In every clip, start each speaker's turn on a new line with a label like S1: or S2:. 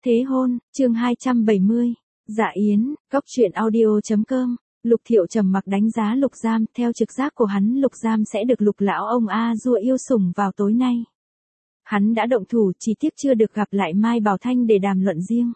S1: Thế hôn, chương 270. Dạ yến, góc truyện audio.com. Lục Thiệu trầm mặc đánh giá Lục Giam, theo trực giác của hắn Lục Giam sẽ được Lục lão ông A Dua yêu sủng vào tối nay. Hắn đã động thủ, chỉ tiếc chưa được gặp lại Mai Bảo Thanh để đàm luận riêng.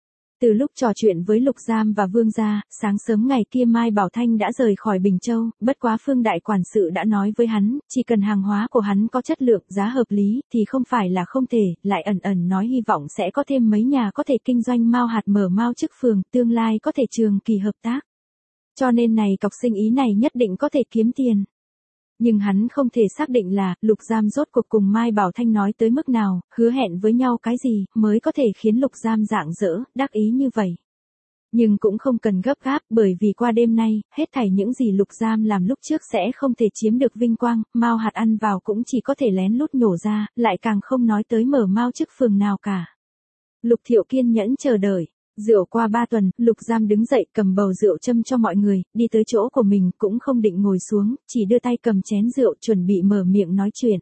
S1: Từ lúc trò chuyện với Lục Giam và Vương gia, sáng sớm ngày kia Mai Bảo Thanh đã rời khỏi Bình Châu, bất quá Phương đại quản sự đã nói với hắn, chỉ cần hàng hóa của hắn có chất lượng, giá hợp lý, thì không phải là không thể, lại ẩn ẩn nói hy vọng sẽ có thêm mấy nhà có thể kinh doanh mao hạt mở mao chức phường, tương lai có thể trường kỳ hợp tác. Cho nên này cọc sinh ý này nhất định có thể kiếm tiền. Nhưng hắn không thể xác định là, Lục Giam rốt cuộc cùng Mai Bảo Thanh nói tới mức nào, hứa hẹn với nhau cái gì, mới có thể khiến Lục Giam rạng rỡ, đắc ý như vậy. Nhưng cũng không cần gấp gáp, bởi vì qua đêm nay, hết thảy những gì Lục Giam làm lúc trước sẽ không thể chiếm được vinh quang, mao hạt ăn vào cũng chỉ có thể lén lút nhổ ra, lại càng không nói tới mở mao chức phường nào cả. Lục Thiệu kiên nhẫn chờ đợi. Rượu qua 3 tuần, Lục Giam đứng dậy cầm bầu rượu châm cho mọi người, đi tới chỗ của mình cũng không định ngồi xuống, chỉ đưa tay cầm chén rượu chuẩn bị mở miệng nói chuyện.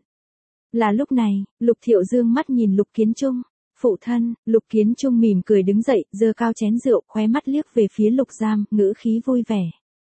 S1: Là lúc này, Lục Thiệu dương mắt nhìn Lục Kiến Trung. Phụ thân, Lục Kiến Trung mỉm cười đứng dậy, giơ cao chén rượu, khóe mắt liếc về phía Lục Giam, ngữ khí vui vẻ.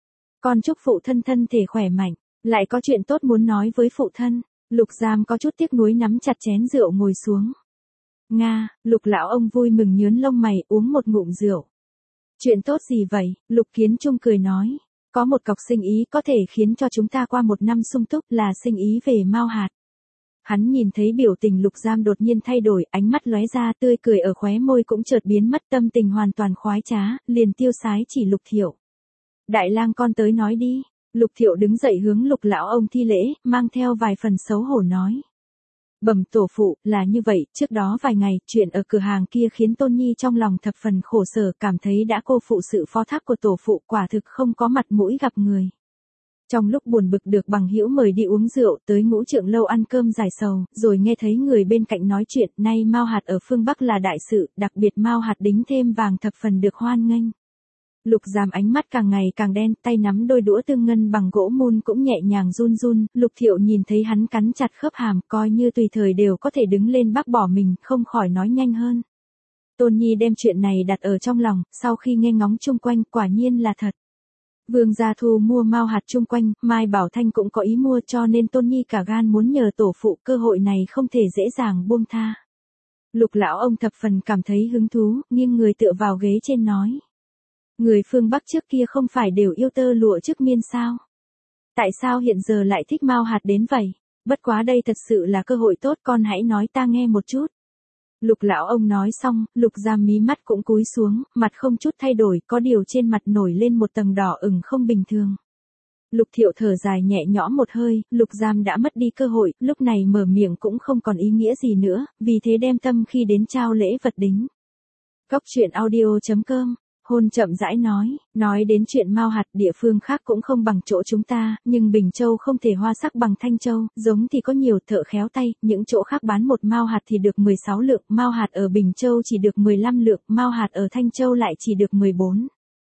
S1: Con chúc phụ thân thân thể khỏe mạnh, lại có chuyện tốt muốn nói với phụ thân. Lục Giam có chút tiếc nuối nắm chặt chén rượu ngồi xuống. Nga, Lục lão ông vui mừng nhướng lông mày, uống một ngụm rượu. Chuyện tốt gì vậy? Lục Kiến Trung cười nói. Có một cọc sinh ý có thể khiến cho chúng ta qua một năm sung túc, là sinh ý về mao hạt. Hắn nhìn thấy biểu tình Lục Giam đột nhiên thay đổi, ánh mắt lóe ra, tươi cười ở khóe môi cũng chợt biến mất, tâm tình hoàn toàn khoái trá, liền tiêu sái chỉ Lục Thiệu. Đại lang con tới nói đi. Lục Thiệu đứng dậy hướng Lục lão ông thi lễ, mang theo vài phần xấu hổ nói. Bẩm tổ phụ, là như vậy, trước đó vài ngày, chuyện ở cửa hàng kia khiến Tôn Nhi trong lòng thập phần khổ sở, cảm thấy đã cô phụ sự phó thác của tổ phụ, quả thực không có mặt mũi gặp người. Trong lúc buồn bực được bằng hữu mời đi uống rượu, tới Ngũ Trượng lâu ăn cơm giải sầu, rồi nghe thấy người bên cạnh nói chuyện, nay mao hạt ở phương Bắc là đại sự, đặc biệt mao hạt đính thêm vàng thập phần được hoan nghênh. Lục Giam ánh mắt càng ngày càng đen, tay nắm đôi đũa tương ngân bằng gỗ mun cũng nhẹ nhàng run run, Lục Thiệu nhìn thấy hắn cắn chặt khớp hàm, coi như tùy thời đều có thể đứng lên bác bỏ mình, không khỏi nói nhanh hơn. Tôn Nhi đem chuyện này đặt ở trong lòng, sau khi nghe ngóng chung quanh, quả nhiên là thật. Vương gia thu mua mao hạt chung quanh, Mai Bảo Thanh cũng có ý mua, cho nên Tôn Nhi cả gan muốn nhờ tổ phụ, cơ hội này không thể dễ dàng buông tha. Lục lão ông thập phần cảm thấy hứng thú, nghiêng người tựa vào ghế trên nói. Người phương Bắc trước kia không phải đều yêu tơ lụa chức miên sao? Tại sao hiện giờ lại thích mao hạt đến vậy? Bất quá đây thật sự là cơ hội tốt, con hãy nói ta nghe một chút. Lục lão ông nói xong, Lục Giam mí mắt cũng cúi xuống, mặt không chút thay đổi, có điều trên mặt nổi lên một tầng đỏ ửng không bình thường. Lục Thiệu thở dài nhẹ nhõm một hơi, Lục Giam đã mất đi cơ hội, lúc này mở miệng cũng không còn ý nghĩa gì nữa, vì thế đem tâm khi đến trao lễ vật đính. Góc truyện audio.com. Hôn chậm rãi nói đến chuyện mao hạt, địa phương khác cũng không bằng chỗ chúng ta, nhưng Bình Châu không thể hoa sắc bằng Thanh Châu, giống thì có nhiều thợ khéo tay, những chỗ khác bán một mao hạt thì được 16 lượng, mao hạt ở Bình Châu chỉ được 15 lượng, mao hạt ở Thanh Châu lại chỉ được 14.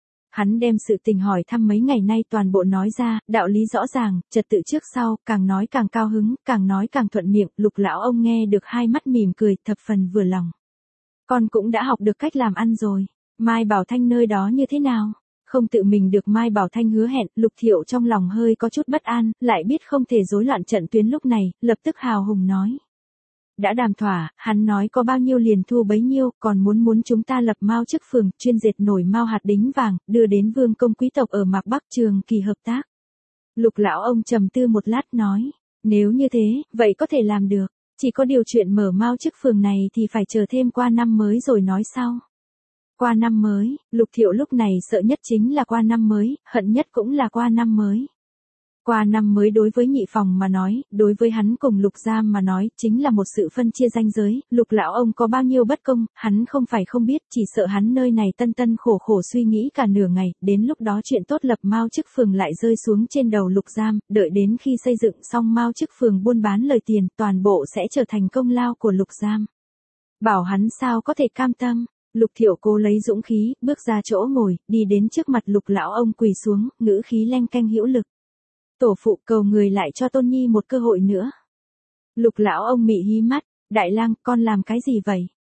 S1: Hắn đem sự tình hỏi thăm mấy ngày nay toàn bộ nói ra, đạo lý rõ ràng, trật tự trước sau, càng nói càng cao hứng, càng nói càng thuận miệng, Lục lão ông nghe được hai mắt mỉm cười, thập phần vừa lòng. Con cũng đã học được cách làm ăn rồi. Mai Bảo Thanh nơi đó như thế nào? Không tự mình được Mai Bảo Thanh hứa hẹn, Lục Thiệu trong lòng hơi có chút bất an, lại biết không thể rối loạn trận tuyến lúc này, lập tức hào hùng nói. Đã đàm thỏa, hắn nói có bao nhiêu liền thu bấy nhiêu, còn muốn chúng ta lập mao chức phường, chuyên dệt nổi mao hạt đính vàng, đưa đến vương công quý tộc ở Mạc Bắc trường kỳ hợp tác. Lục lão ông trầm tư một lát nói, nếu như thế, vậy có thể làm được, chỉ có điều chuyện mở mao chức phường này thì phải chờ thêm qua năm mới rồi nói sau. Qua năm mới, Lục Thiệu lúc này sợ nhất chính là qua năm mới, hận nhất cũng là qua năm mới. Qua năm mới đối với nhị phòng mà nói, đối với hắn cùng Lục Giam mà nói, chính là một sự phân chia ranh giới, Lục lão ông có bao nhiêu bất công, hắn không phải không biết, chỉ sợ hắn nơi này tân tân khổ khổ suy nghĩ cả nửa ngày, đến lúc đó chuyện tốt lập mao chức phường lại rơi xuống trên đầu Lục Giam, đợi đến khi xây dựng xong mao chức phường buôn bán lời tiền, toàn bộ sẽ trở thành công lao của Lục Giam. Bảo hắn sao có thể cam tâm. Lục Thiệu cố lấy dũng khí, bước ra chỗ ngồi, đi đến trước mặt Lục lão ông quỳ xuống, ngữ khí leng keng hữu lực. Tổ phụ cầu người lại cho Tôn Nhi một cơ hội nữa. Lục lão ông mị hí mắt, đại lang, con làm cái gì vậy?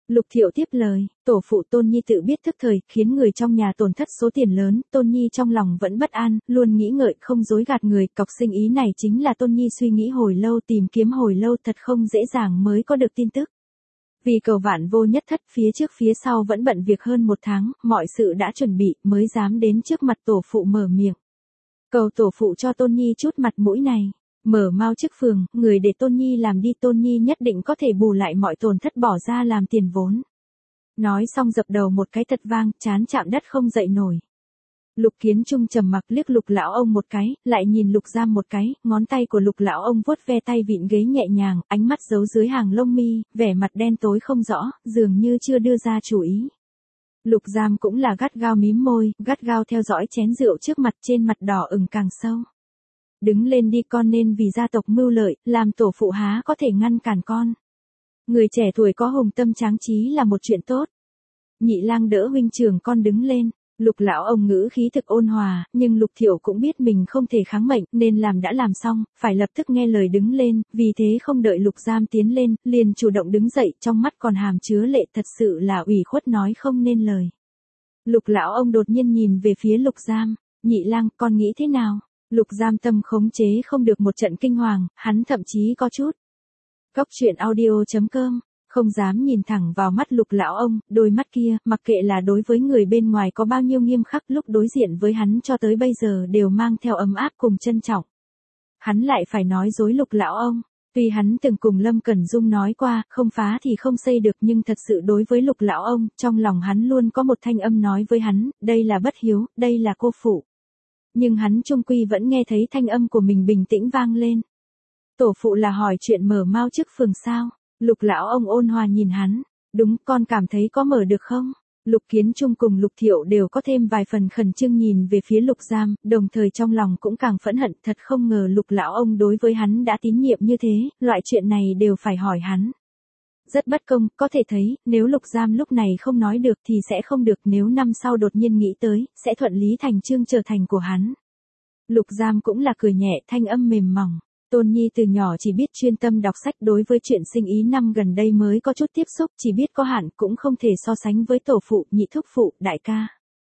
S1: Lục Thiệu tiếp lời, tổ phụ Tôn Nhi tự biết thức thời, khiến người trong nhà tổn thất số tiền lớn, Tôn Nhi trong lòng vẫn bất an, luôn nghĩ ngợi không dối gạt người, cọc sinh ý này chính là Tôn Nhi suy nghĩ hồi lâu, tìm kiếm hồi lâu, thật không dễ dàng mới có được tin tức. Vì cầu vạn vô nhất thất, phía trước phía sau vẫn bận việc hơn 1 tháng, mọi sự đã chuẩn bị, mới dám đến trước mặt tổ phụ mở miệng. Cầu tổ phụ cho Tôn Nhi chút mặt mũi này. Mở mau chức phường, người để Tôn Nhi làm đi, Tôn Nhi nhất định có thể bù lại mọi tổn thất bỏ ra làm tiền vốn. Nói xong dập đầu một cái thật vang, chán chạm đất không dậy nổi. Lục Kiến Trung trầm mặc liếc Lục lão ông một cái, lại nhìn Lục Giam một cái, ngón tay của Lục lão ông vuốt ve tay vịn ghế nhẹ nhàng, ánh mắt giấu dưới hàng lông mi, vẻ mặt đen tối không rõ, dường như chưa đưa ra chủ ý. Lục Giam cũng là gắt gao mím môi, gắt gao theo dõi chén rượu trước mặt, trên mặt đỏ ửng càng sâu. Đứng lên đi con, nên vì gia tộc mưu lợi, làm tổ phụ há có thể ngăn cản con. Người trẻ tuổi có hùng tâm tráng trí là một chuyện tốt. Nhị lang đỡ huynh trưởng con đứng lên. Lục lão ông ngữ khí thực ôn hòa, nhưng Lục Thiệu cũng biết mình không thể kháng mệnh, nên làm đã làm xong, phải lập tức nghe lời đứng lên, vì thế không đợi Lục Giam tiến lên, liền chủ động đứng dậy, trong mắt còn hàm chứa lệ, thật sự là ủy khuất nói không nên lời. Lục lão ông đột nhiên nhìn về phía Lục Giam, nhị lang, con nghĩ thế nào? Lục Giam tâm khống chế không được một trận kinh hoàng, hắn thậm chí có chút. Cóc truyện audio.com, không dám nhìn thẳng vào mắt Lục lão ông, đôi mắt kia, mặc kệ là đối với người bên ngoài có bao nhiêu nghiêm khắc, lúc đối diện với hắn cho tới bây giờ đều mang theo ấm áp cùng trân trọng. Hắn lại phải nói dối Lục lão ông. Tuy hắn từng cùng Lâm Cẩn Dung nói qua, không phá thì không xây được, nhưng thật sự đối với Lục lão ông, trong lòng hắn luôn có một thanh âm nói với hắn, đây là bất hiếu, đây là cô phụ. Nhưng hắn chung quy vẫn nghe thấy thanh âm của mình bình tĩnh vang lên. Tổ phụ là hỏi chuyện mở mau chức phường sao? Lục lão ông ôn hòa nhìn hắn. Đúng, con cảm thấy có mở được không? Lục Kiến Trung cùng Lục Thiệu đều có thêm vài phần khẩn trương nhìn về phía Lục Giam, đồng thời trong lòng cũng càng phẫn hận, thật không ngờ Lục lão ông đối với hắn đã tín nhiệm như thế, loại chuyện này đều phải hỏi hắn. Rất bất công, có thể thấy, nếu Lục Giam lúc này không nói được thì sẽ không được, nếu năm sau đột nhiên nghĩ tới, sẽ thuận lý thành chương trở thành của hắn. Lục Giam cũng là cười nhẹ, thanh âm mềm mỏng. Tôn Nhi từ nhỏ chỉ biết chuyên tâm đọc sách, đối với chuyện sinh ý năm gần đây mới có chút tiếp xúc, chỉ biết có hạn, cũng không thể so sánh với tổ phụ, nhị thúc phụ, đại ca.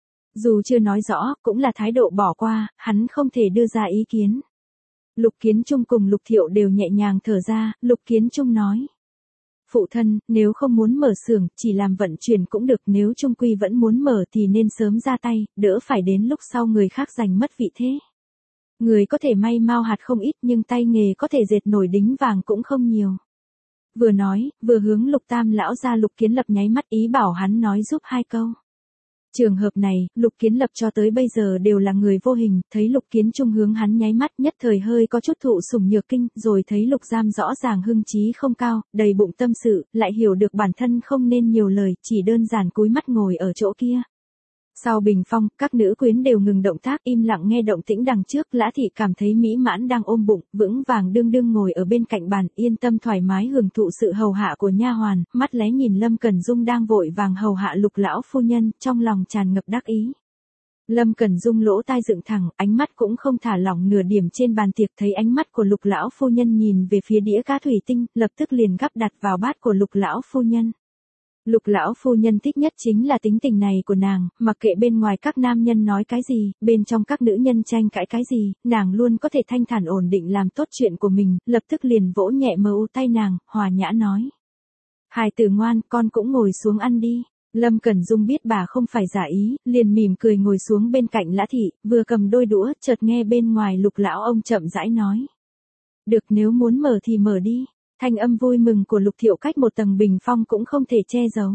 S1: Dù chưa nói rõ, cũng là thái độ bỏ qua, hắn không thể đưa ra ý kiến. Lục Kiến Trung cùng Lục Thiệu đều nhẹ nhàng thở ra, Lục Kiến Trung nói. Phụ thân, nếu không muốn mở xưởng, chỉ làm vận chuyển cũng được, nếu trung quy vẫn muốn mở thì nên sớm ra tay, đỡ phải đến lúc sau người khác giành mất vị thế. Người có thể may mao hạt không ít, nhưng tay nghề có thể dệt nổi đính vàng cũng không nhiều. Vừa nói, vừa hướng Lục Tam lão ra. Lục Kiến Lập nháy mắt ý bảo hắn nói giúp 2 câu. Trường hợp này, Lục Kiến Lập cho tới bây giờ đều là người vô hình, thấy Lục Kiến Trung hướng hắn nháy mắt, nhất thời hơi có chút thụ sủng nhược kinh, rồi thấy Lục Giam rõ ràng hưng trí không cao, đầy bụng tâm sự, lại hiểu được bản thân không nên nhiều lời, chỉ đơn giản cúi mắt ngồi ở chỗ kia. Sau bình phong, các nữ quyến đều ngừng động tác, im lặng nghe động tĩnh đằng trước. Lã Thị cảm thấy mỹ mãn đang ôm bụng, vững vàng đương đương ngồi ở bên cạnh bàn, yên tâm thoải mái hưởng thụ sự hầu hạ của nha hoàn, mắt lé nhìn Lâm Cẩn Dung đang vội vàng hầu hạ Lục lão phu nhân, trong lòng tràn ngập đắc ý. Lâm Cẩn Dung lỗ tai dựng thẳng, ánh mắt cũng không thả lỏng nửa điểm trên bàn tiệc, thấy ánh mắt của Lục lão phu nhân nhìn về phía đĩa cá thủy tinh, lập tức liền gắp đặt vào bát của Lục lão phu nhân. Lục lão phu nhân thích nhất chính là tính tình này của nàng, mặc kệ bên ngoài các nam nhân nói cái gì, bên trong các nữ nhân tranh cãi cái gì, nàng luôn có thể thanh thản ổn định làm tốt chuyện của mình, lập tức liền vỗ nhẹ mờ u tay nàng, hòa nhã nói. Hài tử ngoan, con cũng ngồi xuống ăn đi. Lâm Cẩn Dung biết bà không phải giả ý, liền mỉm cười ngồi xuống bên cạnh Lã Thị, vừa cầm đôi đũa, chợt nghe bên ngoài Lục lão ông chậm rãi nói. Được, nếu muốn mở thì mở đi. Thanh âm vui mừng của Lục Thiệu cách một tầng bình phong cũng không thể che giấu.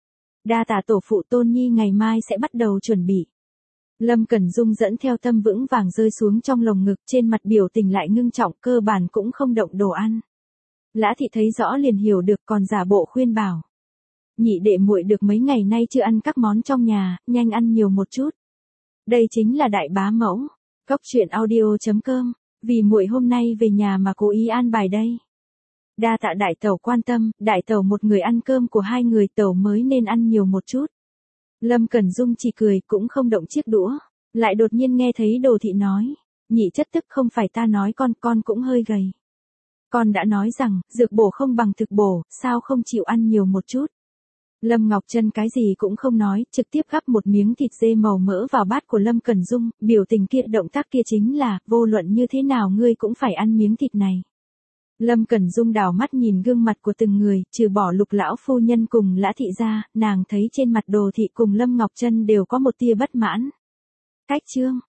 S1: Đa tạ tổ phụ, Tôn Nhi ngày mai sẽ bắt đầu chuẩn bị. Lâm Cẩn Dung dẫn theo tâm vững vàng rơi xuống trong lồng ngực, trên mặt biểu tình lại ngưng trọng, cơ bản cũng không động đồ ăn. Lã Thị thấy rõ liền hiểu được, còn giả bộ khuyên bảo. Nhị đệ muội được mấy ngày nay chưa ăn các món trong nhà, nhanh ăn nhiều một chút. Đây chính là đại bá mẫu. Cóc truyện audio.com, vì muội hôm nay về nhà mà cố ý an bài đây. Đa tạ đại tẩu quan tâm, đại tẩu một người ăn cơm của 2 người, tẩu mới nên ăn nhiều một chút. Lâm Cẩn Dung chỉ cười, cũng không động chiếc đũa. Lại đột nhiên nghe thấy Đồ Thị nói. Nhị chất tức, không phải ta nói con cũng hơi gầy. Con đã nói rằng, dược bổ không bằng thực bổ, sao không chịu ăn nhiều một chút. Lâm Ngọc Trân cái gì cũng không nói, trực tiếp gắp một miếng thịt dê màu mỡ vào bát của Lâm Cẩn Dung, biểu tình kia động tác kia chính là, vô luận như thế nào ngươi cũng phải ăn miếng thịt này. Lâm Cẩn Dung đảo mắt nhìn gương mặt của từng người, trừ bỏ Lục lão phu nhân cùng Lã thị gia, nàng thấy trên mặt Đồ thị cùng Lâm Ngọc Trân đều có một tia bất mãn. Cách chương